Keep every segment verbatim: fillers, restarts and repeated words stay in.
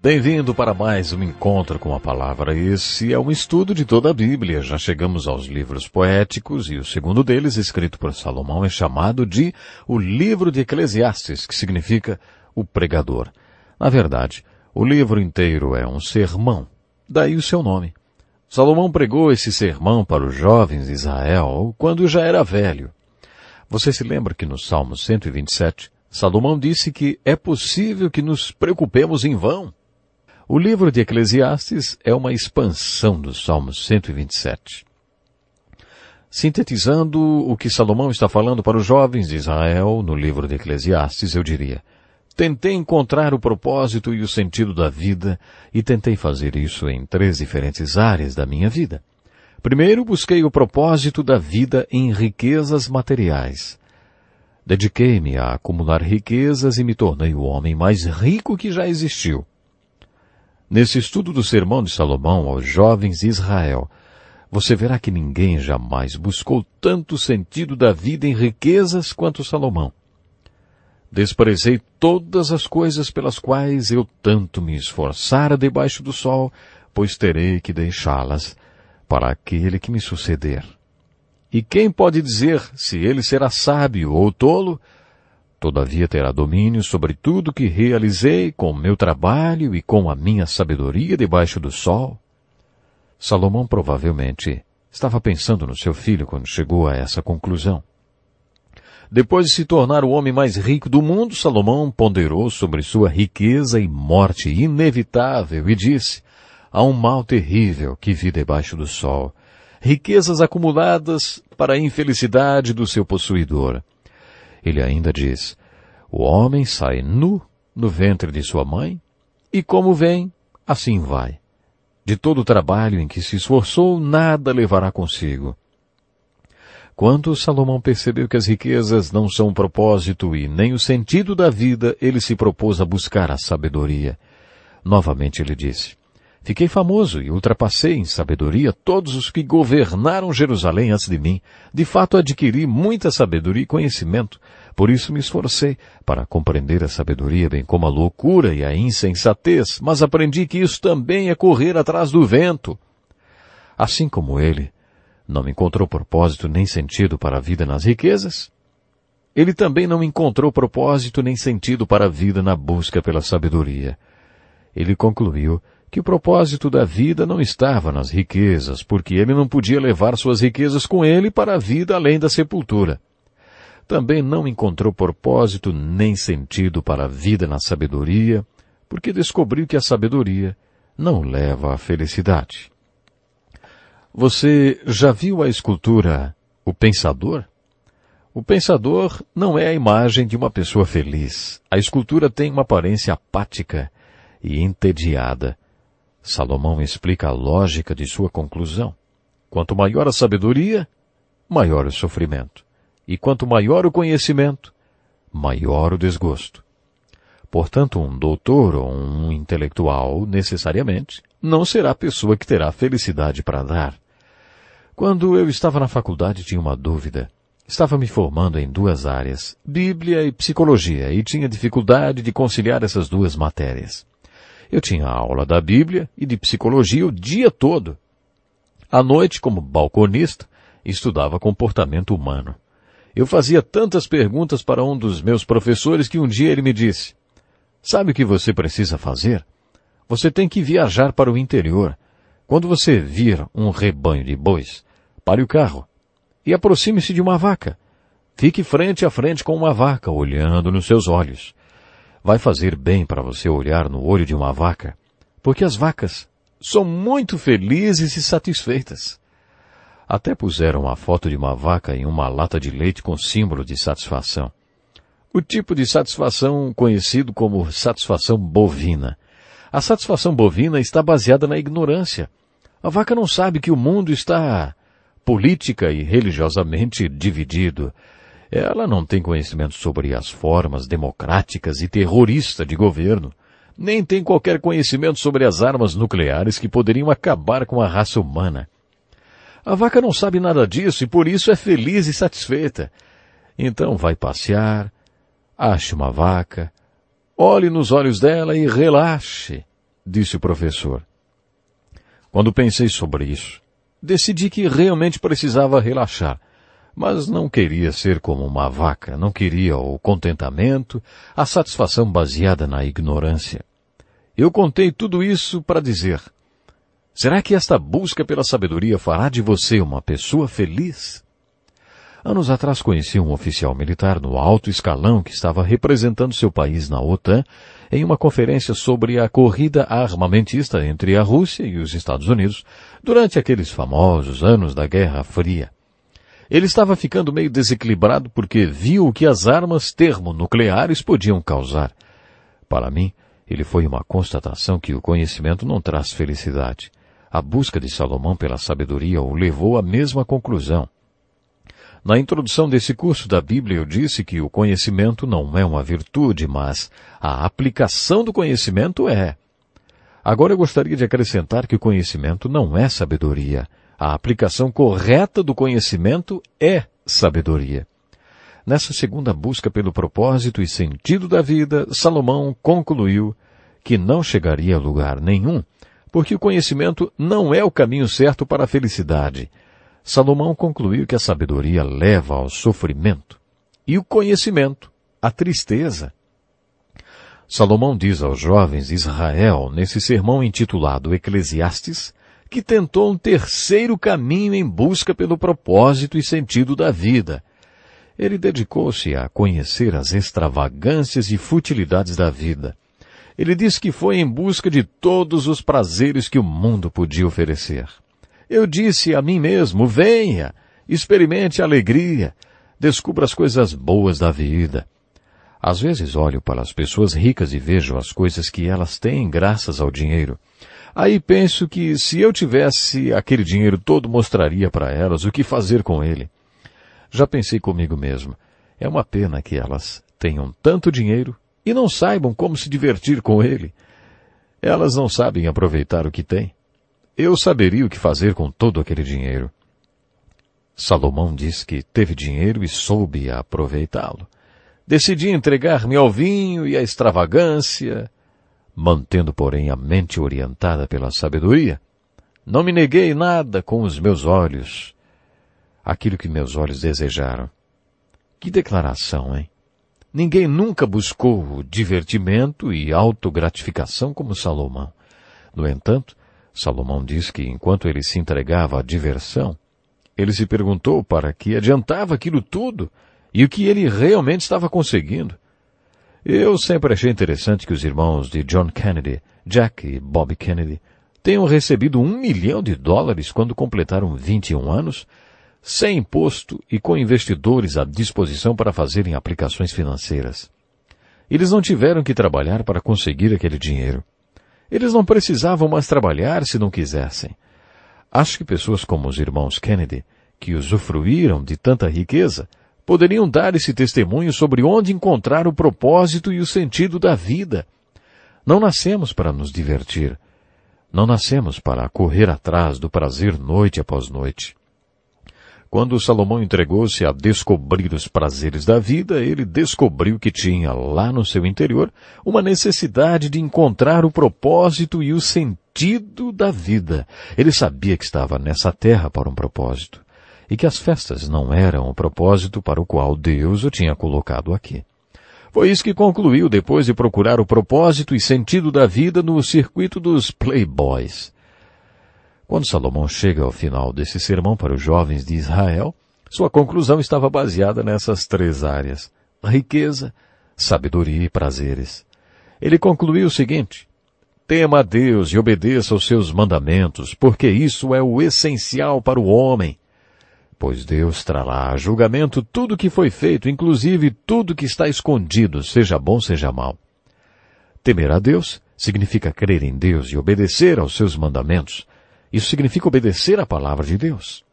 Bem-vindo para mais um encontro com a palavra. Esse é um estudo de toda a Bíblia. Já chegamos aos livros poéticos e o segundo deles, escrito por Salomão, é chamado de o livro de Eclesiastes, que significa o pregador. Na verdade, o livro inteiro é um sermão, daí o seu nome. Salomão pregou esse sermão para os jovens de Israel quando já era velho. Você se lembra que no Salmo cento e vinte e sete, Salomão disse que é possível que nos preocupemos em vão? O livro de Eclesiastes é uma expansão do Salmo cento e vinte e sete. Sintetizando o que Salomão está falando para os jovens de Israel no livro de Eclesiastes, eu diria: tentei encontrar o propósito e o sentido da vida e tentei fazer isso em três diferentes áreas da minha vida. Primeiro, busquei o propósito da vida em riquezas materiais. Dediquei-me a acumular riquezas e me tornei o homem mais rico que já existiu. Nesse estudo do sermão de Salomão aos jovens de Israel, você verá que ninguém jamais buscou tanto sentido da vida em riquezas quanto Salomão. Desprezei todas as coisas pelas quais eu tanto me esforçara debaixo do sol, pois terei que deixá-las para aquele que me suceder. E quem pode dizer se ele será sábio ou tolo? Todavia terá domínio sobre tudo que realizei com o meu trabalho e com a minha sabedoria debaixo do sol. Salomão provavelmente estava pensando no seu filho quando chegou a essa conclusão. Depois de se tornar o homem mais rico do mundo, Salomão ponderou sobre sua riqueza e morte inevitável e disse: há um mal terrível que vi debaixo do sol, riquezas acumuladas para a infelicidade do seu possuidor. Ele ainda diz: o homem sai nu no ventre de sua mãe, e como vem, assim vai. De todo o trabalho em que se esforçou, nada levará consigo. Quando Salomão percebeu que as riquezas não são o propósito e nem o sentido da vida, ele se propôs a buscar a sabedoria. Novamente ele disse: fiquei famoso e ultrapassei em sabedoria todos os que governaram Jerusalém antes de mim. De fato, adquiri muita sabedoria e conhecimento. Por isso me esforcei para compreender a sabedoria, bem como a loucura e a insensatez. Mas aprendi que isso também é correr atrás do vento. Assim como ele não encontrou propósito nem sentido para a vida nas riquezas, ele também não encontrou propósito nem sentido para a vida na busca pela sabedoria. Ele concluiu que o propósito da vida não estava nas riquezas, porque ele não podia levar suas riquezas com ele para a vida além da sepultura. Também não encontrou propósito nem sentido para a vida na sabedoria, porque descobriu que a sabedoria não leva à felicidade. Você já viu a escultura O Pensador? O pensador não é a imagem de uma pessoa feliz. A escultura tem uma aparência apática e entediada. Salomão explica a lógica de sua conclusão. Quanto maior a sabedoria, maior o sofrimento. E quanto maior o conhecimento, maior o desgosto. Portanto, um doutor ou um intelectual, necessariamente, não será a pessoa que terá felicidade para dar. Quando eu estava na faculdade, tinha uma dúvida. Estava me formando em duas áreas, Bíblia e Psicologia, e tinha dificuldade de conciliar essas duas matérias. Eu tinha aula da Bíblia e de Psicologia o dia todo. À noite, como balconista, estudava comportamento humano. Eu fazia tantas perguntas para um dos meus professores que um dia ele me disse: sabe o que você precisa fazer? Você tem que viajar para o interior. Quando você vir um rebanho de bois, pare o carro e aproxime-se de uma vaca. Fique frente a frente com uma vaca, olhando nos seus olhos. Vai fazer bem para você olhar no olho de uma vaca, porque as vacas são muito felizes e satisfeitas. Até puseram a foto de uma vaca em uma lata de leite com símbolo de satisfação. O tipo de satisfação conhecido como satisfação bovina. A satisfação bovina está baseada na ignorância. A vaca não sabe que o mundo está política e religiosamente dividido. Ela não tem conhecimento sobre as formas democráticas e terroristas de governo, nem tem qualquer conhecimento sobre as armas nucleares que poderiam acabar com a raça humana. A vaca não sabe nada disso e por isso é feliz e satisfeita. Então vai passear, ache uma vaca, olhe nos olhos dela e relaxe. disse o professor. Quando pensei sobre isso, decidi que realmente precisava relaxar, mas não queria ser como uma vaca, não queria o contentamento, a satisfação baseada na ignorância. Eu contei tudo isso para dizer, será que esta busca pela sabedoria fará de você uma pessoa feliz? Anos atrás conheci um oficial militar no alto escalão que estava representando seu país na OTAN em uma conferência sobre a corrida armamentista entre a Rússia e os Estados Unidos durante aqueles famosos anos da Guerra Fria. Ele estava ficando meio desequilibrado porque viu o que as armas termonucleares podiam causar. Para mim, ele foi uma constatação que o conhecimento não traz felicidade. A busca de Salomão pela sabedoria o levou à mesma conclusão. Na introdução desse curso da Bíblia eu disse que o conhecimento não é uma virtude, mas a aplicação do conhecimento é. Agora eu gostaria de acrescentar que o conhecimento não é sabedoria. A aplicação correta do conhecimento é sabedoria. Nessa segunda busca pelo propósito e sentido da vida, Salomão concluiu que não chegaria a lugar nenhum, porque o conhecimento não é o caminho certo para a felicidade. Salomão concluiu que a sabedoria leva ao sofrimento e o conhecimento à tristeza. Salomão diz aos jovens de Israel, nesse sermão intitulado Eclesiastes, que tentou um terceiro caminho em busca pelo propósito e sentido da vida. Ele dedicou-se a conhecer as extravagâncias e futilidades da vida. Ele disse que foi em busca de todos os prazeres que o mundo podia oferecer. Eu disse a mim mesmo, venha, experimente a alegria, descubra as coisas boas da vida. Às vezes olho para as pessoas ricas e vejo as coisas que elas têm graças ao dinheiro. Aí penso que se eu tivesse aquele dinheiro todo, mostraria para elas o que fazer com ele. Já pensei comigo mesmo, é uma pena que elas tenham tanto dinheiro e não saibam como se divertir com ele. Elas não sabem aproveitar o que têm. Eu saberia o que fazer com todo aquele dinheiro. Salomão diz que teve dinheiro e soube aproveitá-lo. Decidi entregar-me ao vinho e à extravagância, mantendo, porém, a mente orientada pela sabedoria. Não me neguei nada com os meus olhos, aquilo que meus olhos desejaram. Que declaração, hein? Ninguém nunca buscou divertimento e autogratificação como Salomão. No entanto, Salomão diz que enquanto ele se entregava à diversão, ele se perguntou para que adiantava aquilo tudo e o que ele realmente estava conseguindo. Eu sempre achei interessante que os irmãos de John Kennedy, Jack e Bob Kennedy, tenham recebido um milhão de dólares quando completaram vinte e um anos, sem imposto e com investidores à disposição para fazerem aplicações financeiras. Eles não tiveram que trabalhar para conseguir aquele dinheiro. Eles não precisavam mais trabalhar se não quisessem. Acho que pessoas como os irmãos Kennedy, que usufruíram de tanta riqueza, poderiam dar esse testemunho sobre onde encontrar o propósito e o sentido da vida. Não nascemos para nos divertir. Não nascemos para correr atrás do prazer noite após noite. Quando Salomão entregou-se a descobrir os prazeres da vida, ele descobriu que tinha lá no seu interior uma necessidade de encontrar o propósito e o sentido da vida. Ele sabia que estava nessa terra para um propósito e que as festas não eram o propósito para o qual Deus o tinha colocado aqui. Foi isso que concluiu depois de procurar o propósito e sentido da vida no circuito dos playboys. Quando Salomão chega ao final desse sermão para os jovens de Israel, sua conclusão estava baseada nessas três áreas: riqueza, sabedoria e prazeres. Ele concluiu o seguinte: tema a Deus e obedeça aos seus mandamentos, porque isso é o essencial para o homem. Pois Deus trará a julgamento tudo que foi feito, inclusive tudo que está escondido, seja bom, seja mal. Temer a Deus significa crer em Deus e obedecer aos seus mandamentos. Isso significa obedecer à palavra de Deus.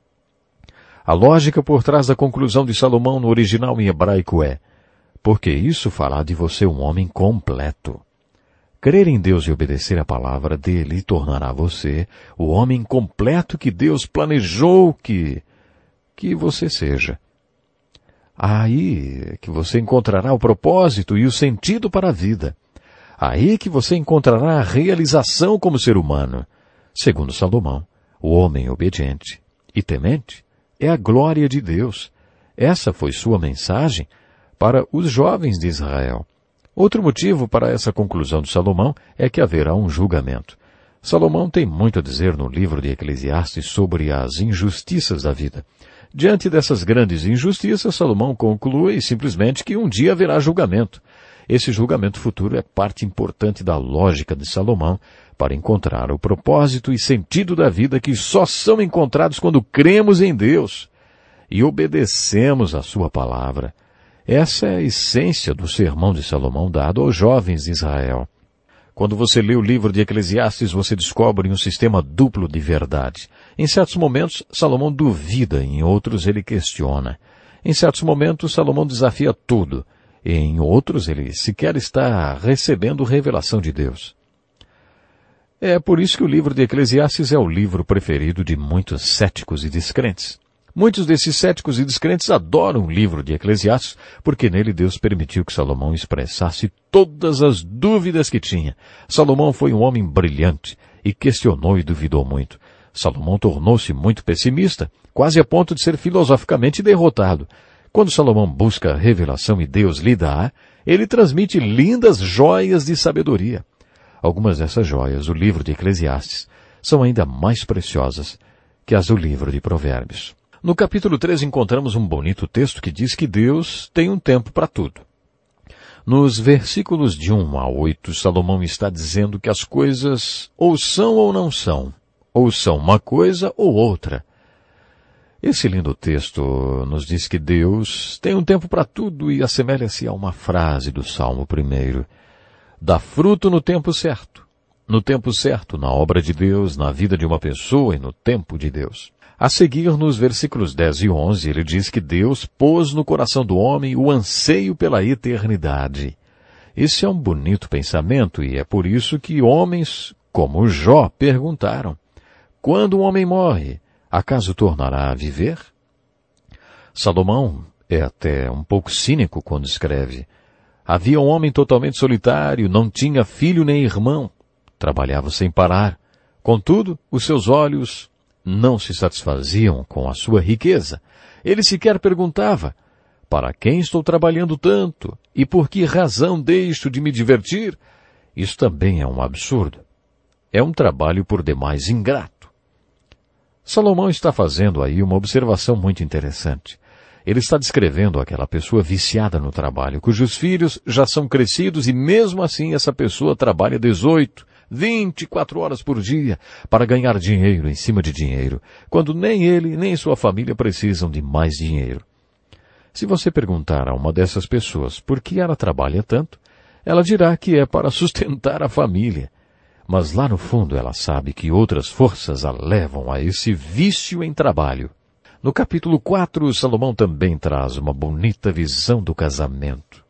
A lógica por trás da conclusão de Salomão no original em hebraico é: porque isso fará de você um homem completo. Crer em Deus e obedecer à palavra dele tornará você o homem completo que Deus planejou que, que você seja. Aí que você encontrará o propósito e o sentido para a vida. Aí que você encontrará a realização como ser humano. Segundo Salomão, o homem obediente e temente é a glória de Deus. Essa foi sua mensagem para os jovens de Israel. Outro motivo para essa conclusão de Salomão é que haverá um julgamento. Salomão tem muito a dizer no livro de Eclesiastes sobre as injustiças da vida. Diante dessas grandes injustiças, Salomão conclui simplesmente que um dia haverá julgamento. Esse julgamento futuro é parte importante da lógica de Salomão para encontrar o propósito e sentido da vida que só são encontrados quando cremos em Deus e obedecemos a sua palavra. Essa é a essência do sermão de Salomão dado aos jovens de Israel. Quando você lê o livro de Eclesiastes, você descobre um sistema duplo de verdade. Em certos momentos, Salomão duvida, em outros ele questiona. Em certos momentos, Salomão desafia tudo. E em outros, ele sequer está recebendo revelação de Deus. É por isso que o livro de Eclesiastes é o livro preferido de muitos céticos e descrentes. Muitos desses céticos e descrentes adoram o livro de Eclesiastes, porque nele Deus permitiu que Salomão expressasse todas as dúvidas que tinha. Salomão foi um homem brilhante e questionou e duvidou muito. Salomão tornou-se muito pessimista, quase a ponto de ser filosoficamente derrotado. Quando Salomão busca a revelação e Deus lhe dá, ele transmite lindas joias de sabedoria. Algumas dessas joias, o livro de Eclesiastes, são ainda mais preciosas que as do livro de Provérbios. No capítulo três encontramos um bonito texto que diz que Deus tem um tempo para tudo. Nos versículos de um a oito, Salomão está dizendo que as coisas ou são ou não são, ou são uma coisa ou outra. Esse lindo texto nos diz que Deus tem um tempo para tudo e assemelha-se a uma frase do Salmo primeiro. Dá fruto no tempo certo. No tempo certo, na obra de Deus, na vida de uma pessoa e no tempo de Deus. A seguir, nos versículos dez e onze, ele diz que Deus pôs no coração do homem o anseio pela eternidade. Esse é um bonito pensamento e é por isso que homens como Jó perguntaram: quando um homem morre, acaso tornará a viver? Salomão é até um pouco cínico quando escreve: havia um homem totalmente solitário, não tinha filho nem irmão, trabalhava sem parar. Contudo, os seus olhos não se satisfaziam com a sua riqueza. Ele sequer perguntava: para quem estou trabalhando tanto? E por que razão deixo de me divertir? Isso também é um absurdo. É um trabalho por demais ingrato. Salomão está fazendo aí uma observação muito interessante. Ele está descrevendo aquela pessoa viciada no trabalho, cujos filhos já são crescidos e mesmo assim essa pessoa trabalha dezoito, vinte e quatro horas por dia para ganhar dinheiro em cima de dinheiro, quando nem ele nem sua família precisam de mais dinheiro. Se você perguntar a uma dessas pessoas por que ela trabalha tanto, ela dirá que é para sustentar a família. Mas lá no fundo ela sabe que outras forças a levam a esse vício em trabalho. No capítulo quatro, Salomão também traz uma bonita visão do casamento.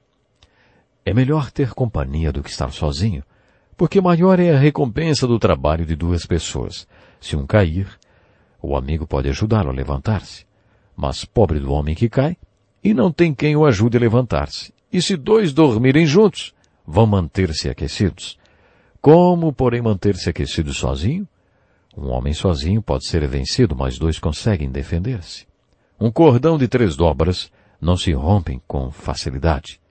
É melhor ter companhia do que estar sozinho, porque maior é a recompensa do trabalho de duas pessoas. Se um cair, o amigo pode ajudá-lo a levantar-se. Mas pobre do homem que cai, e não tem quem o ajude a levantar-se. E se dois dormirem juntos, vão manter-se aquecidos. Como, porém, manter-se aquecido sozinho? Um homem sozinho pode ser vencido, mas dois conseguem defender-se. Um cordão de três dobras não se rompem com facilidade.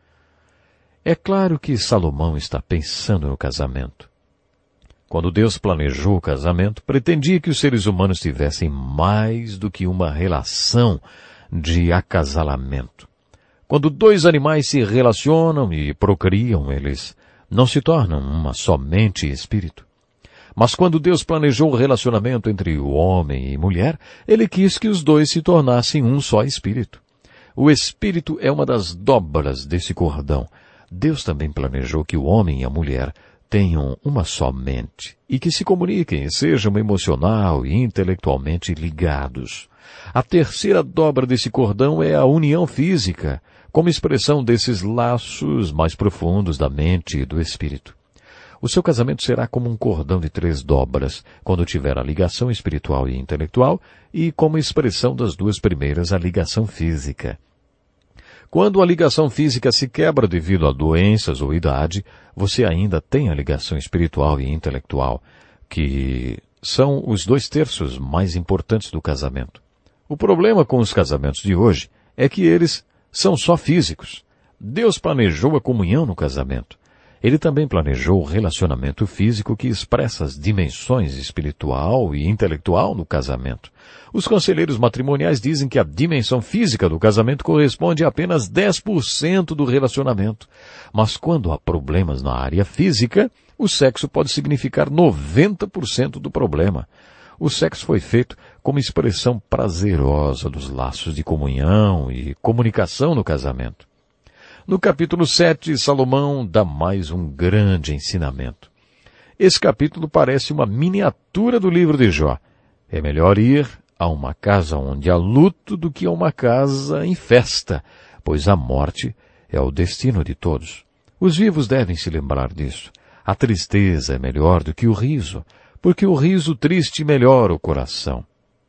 É claro que Salomão está pensando no casamento. Quando Deus planejou o casamento, pretendia que os seres humanos tivessem mais do que uma relação de acasalamento. Quando dois animais se relacionam e procriam, eles não se tornam uma somente espírito. Mas quando Deus planejou o relacionamento entre o homem e mulher, Ele quis que os dois se tornassem um só espírito. O espírito é uma das dobras desse cordão. Deus também planejou que o homem e a mulher tenham uma só mente e que se comuniquem e sejam emocional e intelectualmente ligados. A terceira dobra desse cordão é a união física, como expressão desses laços mais profundos da mente e do espírito. O seu casamento será como um cordão de três dobras, quando tiver a ligação espiritual e intelectual, e como expressão das duas primeiras, a ligação física. Quando a ligação física se quebra devido a doenças ou idade, você ainda tem a ligação espiritual e intelectual, que são os dois terços mais importantes do casamento. O problema com os casamentos de hoje é que eles são só físicos. Deus planejou a comunhão no casamento. Ele também planejou o relacionamento físico que expressa as dimensões espiritual e intelectual no casamento. Os conselheiros matrimoniais dizem que a dimensão física do casamento corresponde a apenas dez por cento do relacionamento. Mas quando há problemas na área física, o sexo pode significar noventa por cento do problema. O sexo foi feito como expressão prazerosa dos laços de comunhão e comunicação no casamento. No capítulo sete, Salomão dá mais um grande ensinamento. Esse capítulo parece uma miniatura do livro de Jó. É melhor ir a uma casa onde há luto do que a uma casa em festa, pois a morte é o destino de todos. Os vivos devem se lembrar disso. A tristeza é melhor do que o riso, porque o riso triste melhora o coração.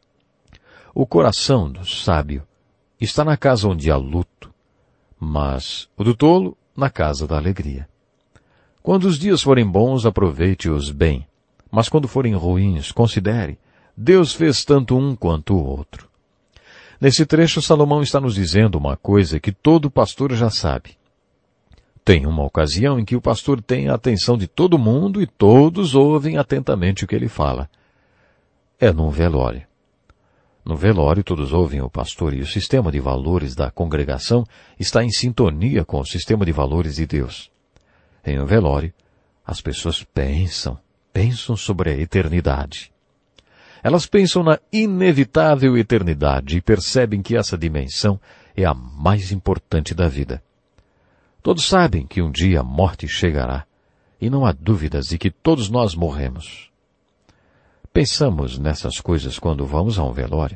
O coração do sábio está na casa onde há luto, mas o do tolo na casa da alegria. Quando os dias forem bons, aproveite-os bem, mas quando forem ruins, considere, Deus fez tanto um quanto o outro. Nesse trecho, Salomão está nos dizendo uma coisa que todo pastor já sabe. Tem uma ocasião em que o pastor tem a atenção de todo mundo e todos ouvem atentamente o que ele fala. É num velório. No velório, todos ouvem o pastor e o sistema de valores da congregação está em sintonia com o sistema de valores de Deus. Em um velório, as pessoas pensam, pensam sobre a eternidade. Elas pensam na inevitável eternidade e percebem que essa dimensão é a mais importante da vida. Todos sabem que um dia a morte chegará, e não há dúvidas de que todos nós morremos. Pensamos nessas coisas quando vamos a um velório.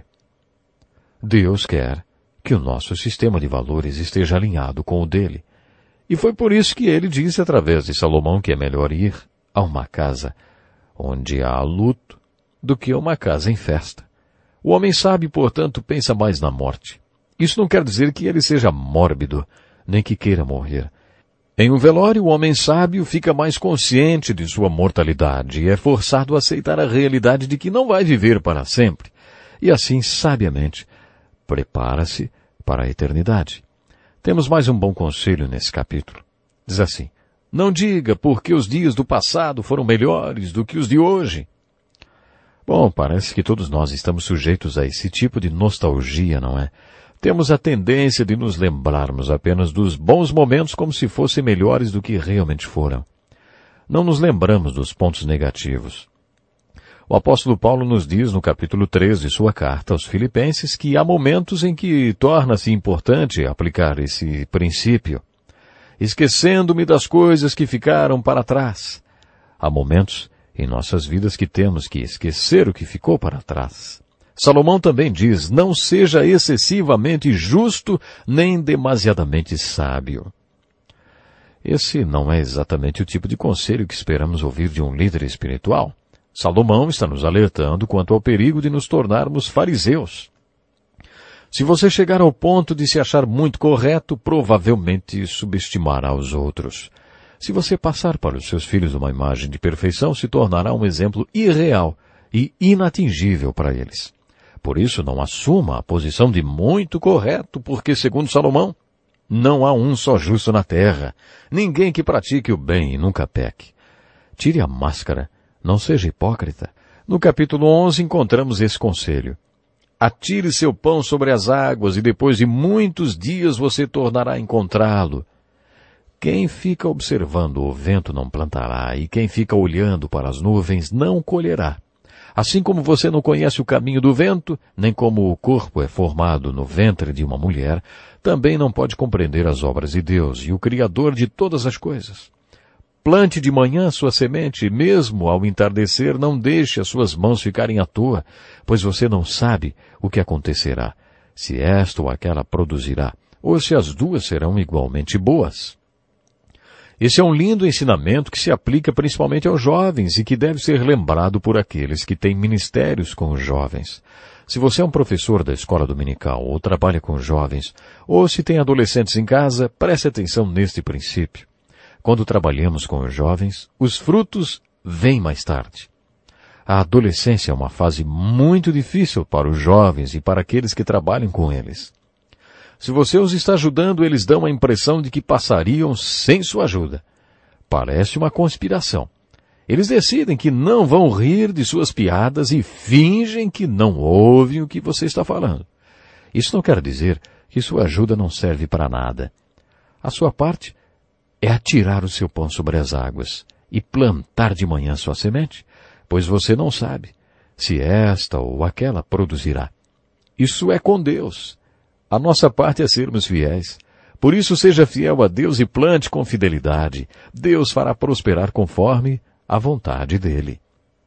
Deus quer que o nosso sistema de valores esteja alinhado com o dele. E foi por isso que ele disse através de Salomão que é melhor ir a uma casa onde há luto do que a uma casa em festa. O homem sábio, portanto, pensa mais na morte. Isso não quer dizer que ele seja mórbido, nem que queira morrer. Em um velório, o homem sábio fica mais consciente de sua mortalidade e é forçado a aceitar a realidade de que não vai viver para sempre. E assim, sabiamente, prepara-se para a eternidade. Temos mais um bom conselho nesse capítulo. Diz assim, não diga porque os dias do passado foram melhores do que os de hoje. Bom, parece que todos nós estamos sujeitos a esse tipo de nostalgia, não é? Temos a tendência de nos lembrarmos apenas dos bons momentos como se fossem melhores do que realmente foram. Não nos lembramos dos pontos negativos. O apóstolo Paulo nos diz no capítulo três de sua carta aos Filipenses que há momentos em que torna-se importante aplicar esse princípio. Esquecendo-me das coisas que ficaram para trás. Há momentos em nossas vidas que temos que esquecer o que ficou para trás. Salomão também diz, não seja excessivamente justo nem demasiadamente sábio. Esse não é exatamente o tipo de conselho que esperamos ouvir de um líder espiritual. Salomão está nos alertando quanto ao perigo de nos tornarmos fariseus. Se você chegar ao ponto de se achar muito correto, provavelmente subestimará os outros. Se você passar para os seus filhos uma imagem de perfeição, se tornará um exemplo irreal e inatingível para eles. Por isso, não assuma a posição de muito correto, porque, segundo Salomão, não há um só justo na terra, ninguém que pratique o bem e nunca peque. Tire a máscara, não seja hipócrita. No capítulo onze encontramos esse conselho. Atire seu pão sobre as águas e depois de muitos dias você tornará a encontrá-lo. Quem fica observando o vento não plantará e quem fica olhando para as nuvens não colherá. Assim como você não conhece o caminho do vento, nem como o corpo é formado no ventre de uma mulher, também não pode compreender as obras de Deus e o Criador de todas as coisas. Plante de manhã sua semente, e mesmo ao entardecer não deixe as suas mãos ficarem à toa, pois você não sabe o que acontecerá, se esta ou aquela produzirá, ou se as duas serão igualmente boas. Esse é um lindo ensinamento que se aplica principalmente aos jovens e que deve ser lembrado por aqueles que têm ministérios com os jovens. Se você é um professor da escola dominical ou trabalha com jovens, ou se tem adolescentes em casa, preste atenção neste princípio. Quando trabalhamos com os jovens, os frutos vêm mais tarde. A adolescência é uma fase muito difícil para os jovens e para aqueles que trabalham com eles. Se você os está ajudando, eles dão a impressão de que passariam sem sua ajuda. Parece uma conspiração. Eles decidem que não vão rir de suas piadas e fingem que não ouvem o que você está falando. Isso não quer dizer que sua ajuda não serve para nada. A sua parte é atirar o seu pão sobre as águas e plantar de manhã sua semente, pois você não sabe se esta ou aquela produzirá. Isso é com Deus. A nossa parte é sermos fiéis. Por isso, seja fiel a Deus e plante com fidelidade. Deus fará prosperar conforme a vontade dele.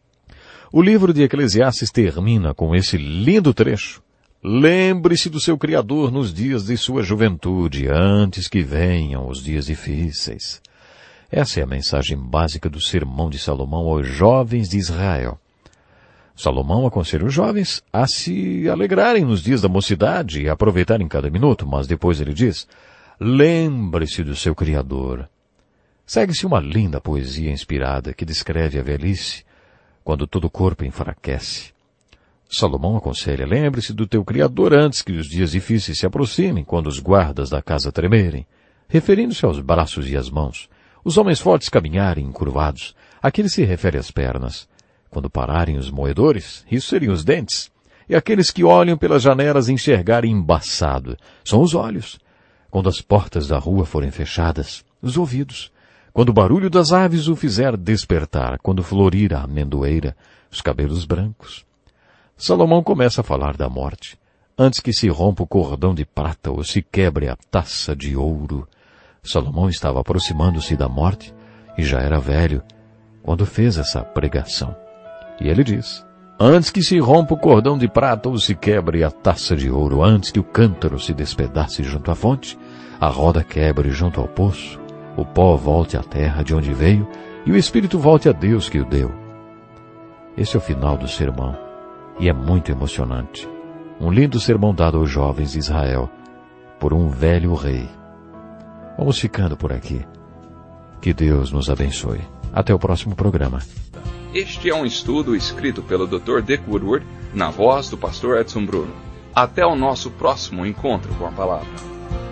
O livro de Eclesiastes termina com esse lindo trecho. Lembre-se do seu Criador nos dias de sua juventude, antes que venham os dias difíceis. Essa é a mensagem básica do sermão de Salomão aos jovens de Israel. Salomão aconselha os jovens a se alegrarem nos dias da mocidade e aproveitarem cada minuto, mas depois ele diz, lembre-se do seu Criador. Segue-se uma linda poesia inspirada que descreve a velhice, quando todo o corpo enfraquece. Salomão aconselha, lembre-se do teu Criador antes que os dias difíceis se aproximem, quando os guardas da casa tremerem, referindo-se aos braços e às mãos, os homens fortes caminharem encurvados, aquele se refere às pernas. Quando pararem os moedores, isso seriam os dentes. E aqueles que olham pelas janelas enxergarem embaçado, são os olhos. Quando as portas da rua forem fechadas, os ouvidos. Quando o barulho das aves o fizer despertar, quando florir a amendoeira, os cabelos brancos. Salomão começa a falar da morte, antes que se rompa o cordão de prata ou se quebre a taça de ouro. Salomão estava aproximando-se da morte e já era velho quando fez essa pregação. E ele diz, antes que se rompa o cordão de prata ou se quebre a taça de ouro, antes que o cântaro se despedace junto à fonte, a roda quebre junto ao poço, o pó volte à terra de onde veio e o espírito volte a Deus que o deu. Esse é o final do sermão e é muito emocionante. Um lindo sermão dado aos jovens de Israel por um velho rei. Vamos ficando por aqui. Que Deus nos abençoe. Até o próximo programa. Este é um estudo escrito pelo doutor Dick Woodward, na voz do pastor Edson Bruno. Até o nosso próximo encontro com a palavra.